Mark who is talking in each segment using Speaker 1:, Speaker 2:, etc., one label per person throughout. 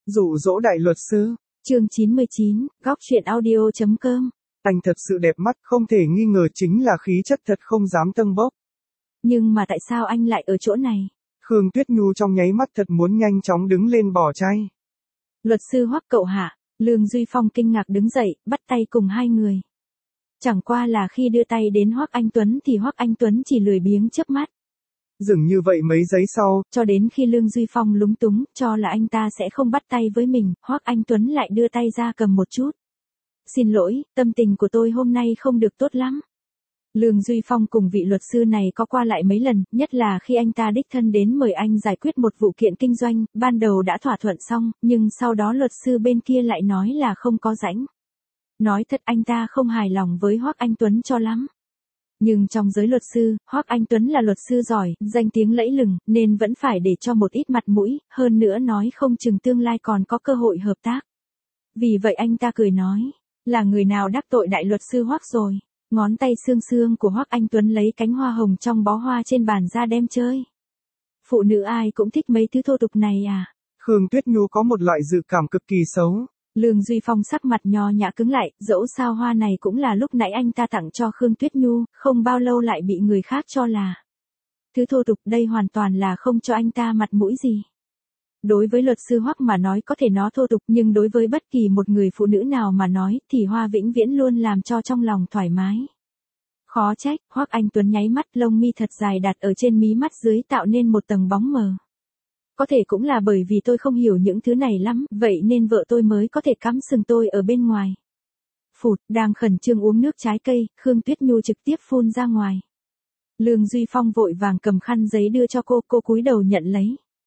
Speaker 1: Dụ dỗ đại luật sư.
Speaker 2: Chương 99, góc truyện audio.com.
Speaker 1: Anh thật sự đẹp mắt, không thể nghi ngờ chính là khí chất thật không dám tâng bốc.
Speaker 2: Nhưng mà tại sao anh lại ở chỗ này?
Speaker 1: Khương Tuyết Nhu trong nháy mắt thật muốn nhanh chóng đứng lên bỏ chay.
Speaker 2: Luật sư Hoắc cậu hạ. Lương Duy Phong kinh ngạc đứng dậy, bắt tay cùng hai người. Chẳng qua là khi đưa tay đến Hoắc Anh Tuấn thì Hoắc Anh Tuấn chỉ lười biếng chớp mắt.
Speaker 1: Dừng như vậy mấy giây sau,
Speaker 2: cho đến khi Lương Duy Phong lúng túng, cho là anh ta sẽ không bắt tay với mình, Hoắc Anh Tuấn lại đưa tay ra cầm một chút. Xin lỗi, tâm tình của tôi hôm nay không được tốt lắm. Lương Duy Phong cùng vị luật sư này có qua lại mấy lần, nhất là khi anh ta đích thân đến mời anh giải quyết một vụ kiện kinh doanh, ban đầu đã thỏa thuận xong, nhưng sau đó luật sư bên kia lại nói là không có rảnh. Nói thật anh ta không hài lòng với Hoắc Anh Tuấn cho lắm. Nhưng trong giới luật sư, Hoắc Anh Tuấn là luật sư giỏi, danh tiếng lẫy lừng, nên vẫn phải để cho một ít mặt mũi, hơn nữa nói không chừng tương lai còn có cơ hội hợp tác. Vì vậy anh ta cười nói, là người nào đắc tội đại luật sư Hoắc rồi. Ngón tay xương xương của Hoắc Anh Tuấn lấy cánh hoa hồng trong bó hoa trên bàn ra đem chơi. Phụ nữ ai cũng thích mấy thứ thô tục này à?
Speaker 1: Khương Tuyết Nhu có một loại dự cảm cực kỳ xấu.
Speaker 2: Lương Duy Phong sắc mặt nho nhã cứng lại, dẫu sao hoa này cũng là lúc nãy anh ta tặng cho Khương Tuyết Nhu, không bao lâu lại bị người khác cho là thứ thô tục, đây hoàn toàn là không cho anh ta mặt mũi gì. Đối với luật sư Hoắc mà nói có thể nó thô tục, nhưng đối với bất kỳ một người phụ nữ nào mà nói thì hoa vĩnh viễn luôn làm cho trong lòng thoải mái. Khó trách, Hoắc Anh Tuấn nháy mắt, lông mi thật dài đặt ở trên mí mắt dưới tạo nên một tầng bóng mờ. Có thể cũng là bởi vì tôi không hiểu những thứ này lắm, vậy nên vợ tôi mới có thể cắm sừng tôi ở bên ngoài. Phụt, đang khẩn trương uống nước trái cây, Khương Tuyết Nhu trực tiếp phun ra ngoài. Lương Duy Phong vội vàng cầm khăn giấy đưa cho cô cúi đầu nhận lấy.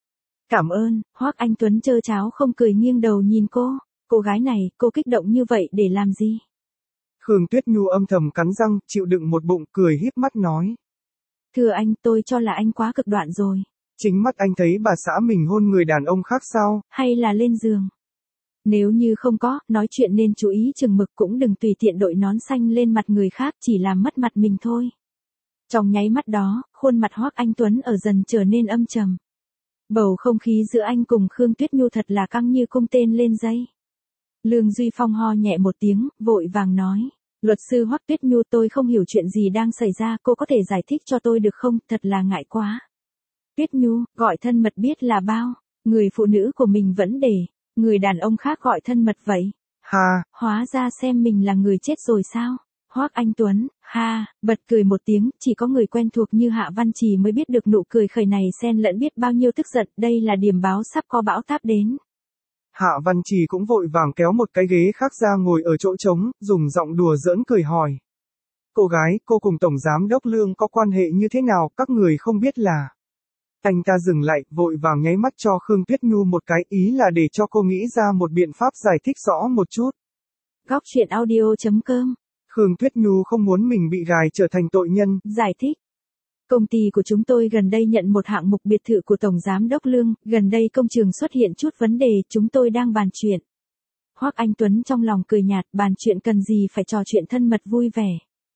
Speaker 2: Cảm ơn, Hoắc Anh Tuấn trơ tráo không cười nghiêng đầu nhìn cô gái này, cô kích động như vậy để làm gì?
Speaker 1: Khương Tuyết Nhu âm thầm cắn răng, chịu đựng một bụng cười híp mắt nói.
Speaker 2: Thưa anh, tôi cho là anh quá cực đoan rồi.
Speaker 1: Chính mắt anh thấy bà xã mình hôn người đàn ông khác sao?
Speaker 2: Hay là lên giường? Nếu như không có, nói chuyện nên chú ý chừng mực, cũng đừng tùy tiện đội nón xanh lên mặt người khác, chỉ làm mất mặt mình thôi. Trong nháy mắt đó, khuôn mặt Hoắc Anh Tuấn ở dần trở nên âm trầm. Bầu không khí giữa anh cùng Khương Tuyết Nhu thật là căng như cung tên lên dây. Lương Duy Phong ho nhẹ một tiếng, vội vàng nói. Luật sư Hoắc Tuyết Nhu, tôi không hiểu chuyện gì đang xảy ra, cô có thể giải thích cho tôi được không, thật là ngại quá. Tuyết Nhu, gọi thân mật biết là bao, người phụ nữ của mình vẫn để người đàn ông khác gọi thân mật vậy.
Speaker 1: Ha,
Speaker 2: hóa ra xem mình là người chết rồi sao? Hoắc Anh Tuấn, ha, bật cười một tiếng, chỉ có người quen thuộc như Hạ Văn Trì mới biết được nụ cười khẩy này xen lẫn biết bao nhiêu tức giận, đây là điềm báo sắp có bão táp đến.
Speaker 1: Hạ Văn Trì cũng vội vàng kéo một cái ghế khác ra ngồi ở chỗ trống, dùng giọng đùa giỡn cười hỏi. Cô gái, cô cùng Tổng Giám Đốc Lương có quan hệ như thế nào, các người không biết là... Anh ta dừng lại, vội vàng nháy mắt cho Khương Tuyết Nhu một cái, ý là để cho cô nghĩ ra một biện pháp giải thích rõ một chút.
Speaker 2: Góc truyện audio.com.
Speaker 1: Khương Tuyết Nhu không muốn mình bị gài trở thành tội nhân.
Speaker 2: Giải thích. Công ty của chúng tôi gần đây nhận một hạng mục biệt thự của Tổng Giám Đốc Lương, gần đây công trường xuất hiện chút vấn đề, chúng tôi đang bàn chuyện. Hoắc Anh Tuấn trong lòng cười nhạt, bàn chuyện cần gì phải trò chuyện thân mật vui vẻ.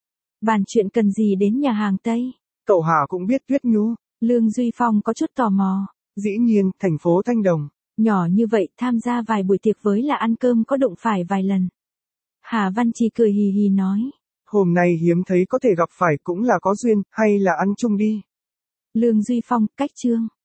Speaker 2: Bàn chuyện cần gì đến nhà hàng Tây.
Speaker 1: Cậu Hà cũng biết Tuyết Nhu.
Speaker 2: Lương Duy Phong có chút tò mò.
Speaker 1: Dĩ nhiên, thành phố Thanh Đồng.
Speaker 2: Nhỏ như vậy, tham gia vài buổi tiệc với là ăn cơm có đụng phải vài lần. Hà Văn Trì cười hì hì nói.
Speaker 1: Hôm nay hiếm thấy có thể gặp phải, cũng là có duyên, hay là ăn chung đi.
Speaker 2: Lương Duy Phong, cách chương.